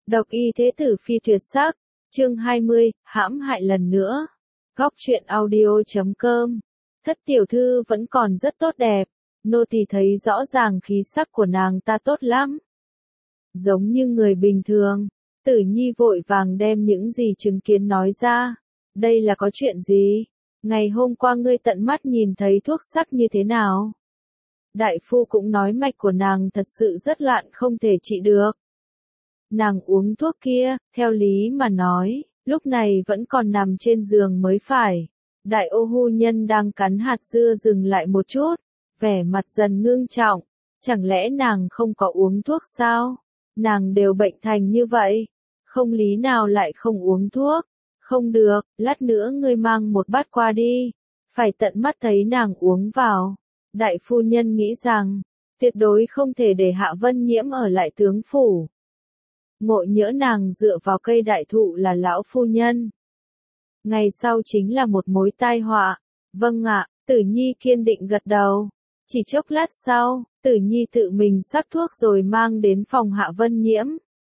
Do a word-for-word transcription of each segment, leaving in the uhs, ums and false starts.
Độc y thế tử phi tuyệt sắc, chương hai mươi, hãm hại lần nữa. Góc truyện audio chấm com. Thất tiểu thư vẫn còn rất tốt đẹp, nô tỳ thấy rõ ràng khí sắc của nàng ta tốt lắm. Giống như người bình thường, Tử Nhi vội vàng đem những gì chứng kiến nói ra. Đây là có chuyện gì? Ngày hôm qua ngươi tận mắt nhìn thấy thuốc sắc như thế nào? Đại phu cũng nói mạch của nàng thật sự rất loạn không thể trị được. Nàng uống thuốc kia, theo lý mà nói, lúc này vẫn còn nằm trên giường mới phải. Đại ô hu nhân đang cắn hạt dưa dừng lại một chút, vẻ mặt dần ngưng trọng. Chẳng lẽ nàng không có uống thuốc sao? Nàng đều bệnh thành như vậy, không lý nào lại không uống thuốc. Không được, lát nữa ngươi mang một bát qua đi, phải tận mắt thấy nàng uống vào. Đại phu nhân nghĩ rằng, tuyệt đối không thể để Hạ Vân Nhiễm ở lại tướng phủ. Ngộ nhỡ nàng dựa vào cây đại thụ là lão phu nhân. Ngày sau chính là một mối tai họa. Vâng ạ, Tử Nhi kiên định gật đầu. Chỉ chốc lát sau, Tử Nhi tự mình sắc thuốc rồi mang đến phòng Hạ Vân Nhiễm.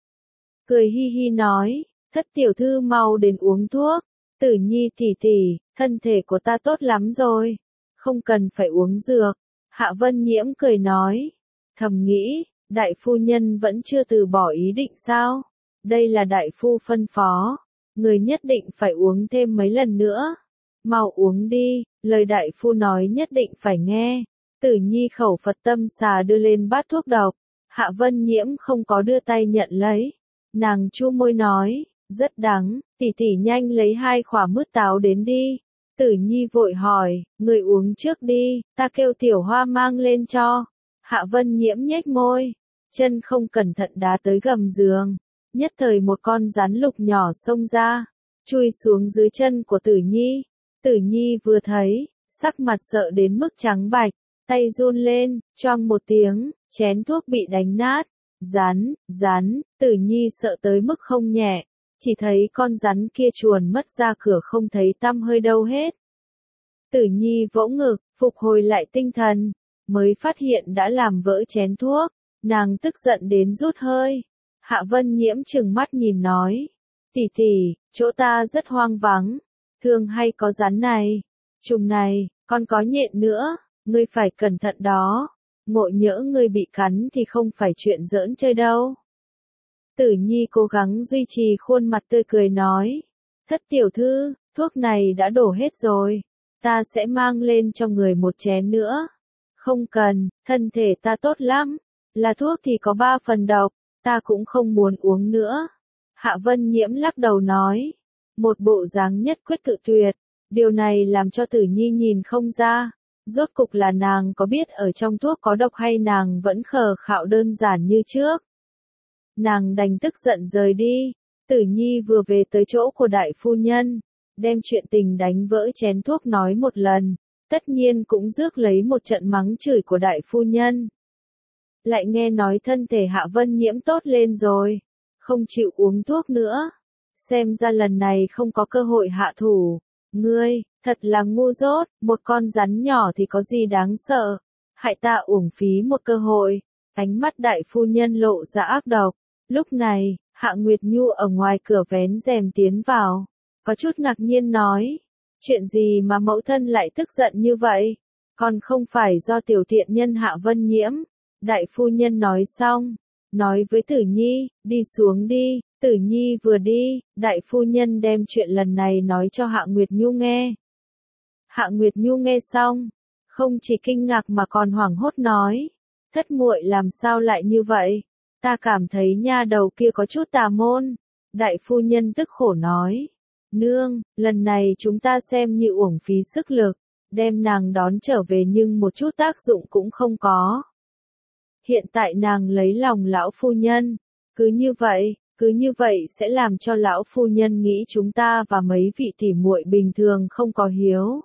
Cười hi hi nói, thất tiểu thư mau đến uống thuốc. Tử Nhi tỷ tỷ, thân thể của ta tốt lắm rồi, không cần phải uống dược. Hạ Vân Nhiễm cười nói, thầm nghĩ, đại phu nhân vẫn chưa từ bỏ ý định sao? Đây là đại phu phân phó, người nhất định phải uống thêm mấy lần nữa. Mau uống đi, lời đại phu nói nhất định phải nghe. Tử Nhi khẩu Phật tâm xà đưa lên bát thuốc độc. Hạ Vân Nhiễm không có đưa tay nhận lấy. Nàng chu môi nói, rất đắng, tỷ tỷ nhanh lấy hai quả mứt táo đến đi. Tử Nhi vội hỏi, người uống trước đi, ta kêu tiểu hoa mang lên cho. Hạ Vân Nhiễm nhếch môi, chân không cẩn thận đá tới gầm giường. Nhất thời một con rắn lục nhỏ xông ra, chui xuống dưới chân của Tử Nhi. Tử Nhi vừa thấy, sắc mặt sợ đến mức trắng bạch, tay run lên, choang một tiếng, chén thuốc bị đánh nát. Rắn, rắn, Tử Nhi sợ tới mức không nhẹ, chỉ thấy con rắn kia chuồn mất ra cửa không thấy tăm hơi đâu hết. Tử Nhi vỗ ngực, phục hồi lại tinh thần, mới phát hiện đã làm vỡ chén thuốc, nàng tức giận đến rút hơi. Hạ Vân Nhiễm trừng mắt nhìn nói, tỷ tỷ, chỗ ta rất hoang vắng, thường hay có rắn này, trùng này, còn có nhện nữa, ngươi phải cẩn thận đó. Ngộ nhỡ ngươi bị cắn thì không phải chuyện giỡn chơi đâu. Tử Nhi cố gắng duy trì khuôn mặt tươi cười nói, thất tiểu thư, thuốc này đã đổ hết rồi, ta sẽ mang lên cho người một chén nữa. Không cần, thân thể ta tốt lắm, là thuốc thì có ba phần độc, ta cũng không muốn uống nữa. Hạ Vân Nhiễm lắc đầu nói, một bộ dáng nhất quyết cự tuyệt, điều này làm cho Tử Nhi nhìn không ra. Rốt cục là nàng có biết ở trong thuốc có độc hay nàng vẫn khờ khạo đơn giản như trước. Nàng đành tức giận rời đi. Tử Nhi vừa về tới chỗ của đại phu nhân, đem chuyện tình đánh vỡ chén thuốc nói một lần, tất nhiên cũng rước lấy một trận mắng chửi của đại phu nhân. Lại nghe nói thân thể Hạ Vân Nhiễm tốt lên rồi, không chịu uống thuốc nữa. Xem ra lần này không có cơ hội hạ thủ. Ngươi, thật là ngu dốt, một con rắn nhỏ thì có gì đáng sợ, hại ta uổng phí một cơ hội. Ánh mắt đại phu nhân lộ ra ác độc. Lúc này, Hạ Nguyệt Nhu ở ngoài cửa vén rèm tiến vào, có chút ngạc nhiên nói, chuyện gì mà mẫu thân lại tức giận như vậy, còn không phải do tiểu tiện nhân Hạ Vân Nhiễm. Đại phu nhân nói xong, nói với Tử Nhi, đi xuống đi. Tử Nhi vừa đi, đại phu nhân đem chuyện lần này nói cho Hạ Nguyệt Nhu nghe. Hạ Nguyệt Nhu nghe xong, không chỉ kinh ngạc mà còn hoảng hốt nói, thất muội làm sao lại như vậy, ta cảm thấy nha đầu kia có chút tà môn. Đại phu nhân tức khổ nói, nương, lần này chúng ta xem như uổng phí sức lực, đem nàng đón trở về nhưng một chút tác dụng cũng không có. Hiện tại nàng lấy lòng lão phu nhân, cứ như vậy. Cứ như vậy sẽ làm cho lão phu nhân nghĩ chúng ta và mấy vị tỉ muội bình thường không có hiếu.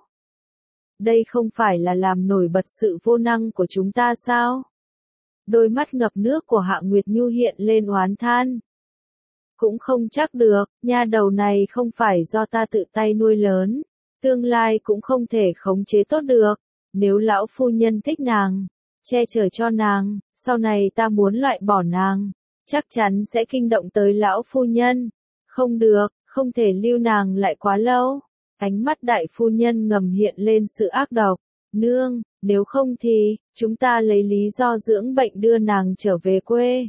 Đây không phải là làm nổi bật sự vô năng của chúng ta sao? Đôi mắt ngập nước của Hạ Nguyệt Nhu hiện lên oán than. Cũng không chắc được, nha đầu này không phải do ta tự tay nuôi lớn, tương lai cũng không thể khống chế tốt được. Nếu lão phu nhân thích nàng, che chở cho nàng, sau này ta muốn loại bỏ nàng, chắc chắn sẽ kinh động tới lão phu nhân. Không được, không thể lưu nàng lại quá lâu. Ánh mắt đại phu nhân ngầm hiện lên sự ác độc. Nương, nếu không thì, chúng ta lấy lý do dưỡng bệnh đưa nàng trở về quê.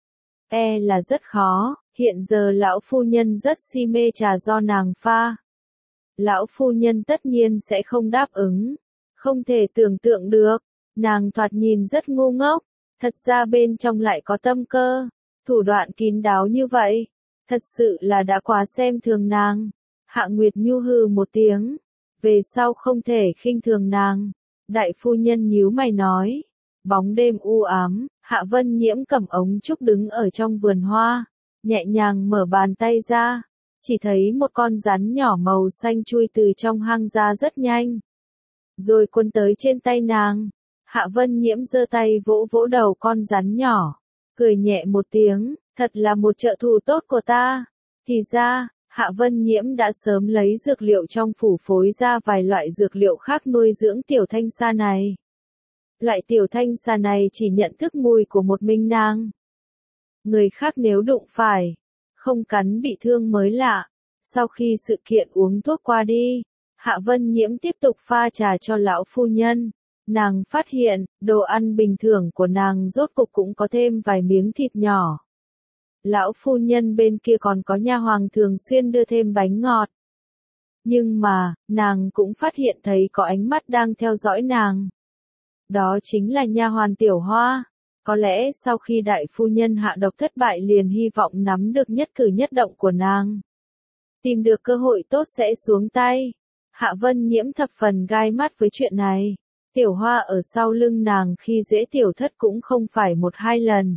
E là rất khó, hiện giờ lão phu nhân rất si mê trà do nàng pha. Lão phu nhân tất nhiên sẽ không đáp ứng. Không thể tưởng tượng được, nàng thoạt nhìn rất ngu ngốc, thật ra bên trong lại có tâm cơ, thủ đoạn kín đáo như vậy, thật sự là đã quá xem thường nàng. Hạ Nguyệt Nhu hừ một tiếng, về sau không thể khinh thường nàng. Đại phu nhân nhíu mày nói, bóng đêm u ám, Hạ Vân Nhiễm cầm ống trúc đứng ở trong vườn hoa, nhẹ nhàng mở bàn tay ra, chỉ thấy một con rắn nhỏ màu xanh chui từ trong hang ra rất nhanh, rồi cuốn tới trên tay nàng. Hạ Vân Nhiễm giơ tay vỗ vỗ đầu con rắn nhỏ, cười nhẹ một tiếng, thật là một trợ thủ tốt của ta. Thì ra, Hạ Vân Nhiễm đã sớm lấy dược liệu trong phủ phối ra vài loại dược liệu khác nuôi dưỡng tiểu thanh sa này. Loại tiểu thanh sa này chỉ nhận thức mùi của một mình nàng. Người khác nếu đụng phải, không cắn bị thương mới lạ. Sau khi sự kiện uống thuốc qua đi, Hạ Vân Nhiễm tiếp tục pha trà cho lão phu nhân. Nàng phát hiện, đồ ăn bình thường của nàng rốt cục cũng có thêm vài miếng thịt nhỏ. Lão phu nhân bên kia còn có nha hoàng thường xuyên đưa thêm bánh ngọt. Nhưng mà, nàng cũng phát hiện thấy có ánh mắt đang theo dõi nàng. Đó chính là nha hoàn Tiểu Hoa. Có lẽ sau khi đại phu nhân hạ độc thất bại liền hy vọng nắm được nhất cử nhất động của nàng. Tìm được cơ hội tốt sẽ xuống tay. Hạ Vân Nhiễm thập phần gai mắt với chuyện này. Tiểu Hoa ở sau lưng nàng khi dễ tiểu thất cũng không phải một hai lần.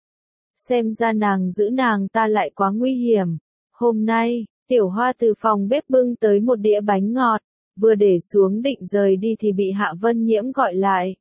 Xem ra nàng giữ nàng ta lại quá nguy hiểm. Hôm nay, Tiểu Hoa từ phòng bếp bưng tới một đĩa bánh ngọt, vừa để xuống định rời đi thì bị Hạ Vân Nhiễm gọi lại.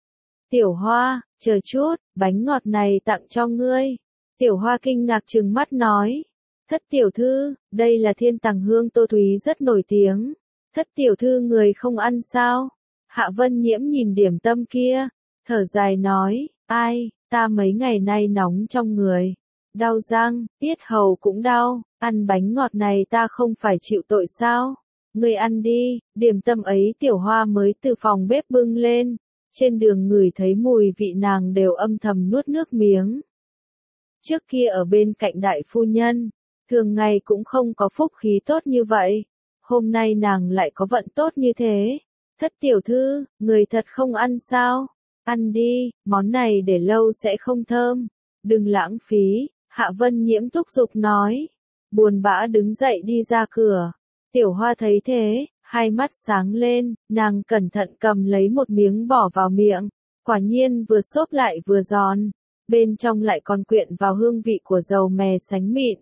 Tiểu Hoa, chờ chút, bánh ngọt này tặng cho ngươi. Tiểu Hoa kinh ngạc trừng mắt nói. Thất tiểu thư, đây là thiên tàng hương tô thúy rất nổi tiếng. Thất tiểu thư người không ăn sao? Hạ Vân Nhiễm nhìn điểm tâm kia, thở dài nói, ai, ta mấy ngày nay nóng trong người, đau răng, tiết hầu cũng đau, ăn bánh ngọt này ta không phải chịu tội sao? Ngươi ăn đi. Điểm tâm ấy Tiểu Hoa mới từ phòng bếp bưng lên, trên đường ngửi thấy mùi vị nàng đều âm thầm nuốt nước miếng. Trước kia ở bên cạnh đại phu nhân, thường ngày cũng không có phúc khí tốt như vậy, hôm nay nàng lại có vận tốt như thế. Thất tiểu thư, người thật không ăn sao? Ăn đi, món này để lâu sẽ không thơm. Đừng lãng phí, Hạ Vân Nhiễm thúc giục nói. Buồn bã đứng dậy đi ra cửa. Tiểu Hoa thấy thế, hai mắt sáng lên, nàng cẩn thận cầm lấy một miếng bỏ vào miệng. Quả nhiên vừa xốp lại vừa giòn. Bên trong lại còn quyện vào hương vị của dầu mè sánh mịn.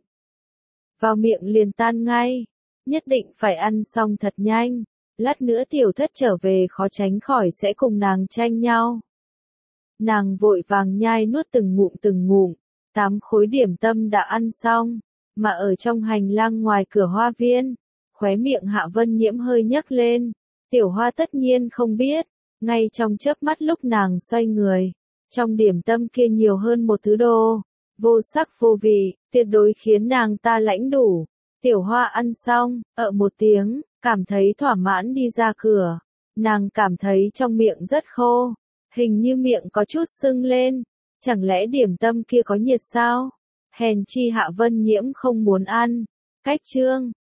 Vào miệng liền tan ngay. Nhất định phải ăn xong thật nhanh. Lát nữa tiểu thất trở về khó tránh khỏi sẽ cùng nàng tranh nhau. Nàng vội vàng nhai nuốt từng ngụm từng ngụm, tám khối điểm tâm đã ăn xong, mà ở trong hành lang ngoài cửa hoa viên, khóe miệng Hạ Vân Nhiễm hơi nhấc lên. Tiểu Hoa tất nhiên không biết, ngay trong chớp mắt lúc nàng xoay người, trong điểm tâm kia nhiều hơn một thứ đồ, vô sắc vô vị, tuyệt đối khiến nàng ta lãnh đủ. Tiểu Hoa ăn xong, ợ một tiếng, cảm thấy thỏa mãn đi ra cửa. Nàng cảm thấy trong miệng rất khô, hình như miệng có chút sưng lên. Chẳng lẽ điểm tâm kia có nhiệt sao? Hèn chi Hạ Vân Nhiễm không muốn ăn. Cách chương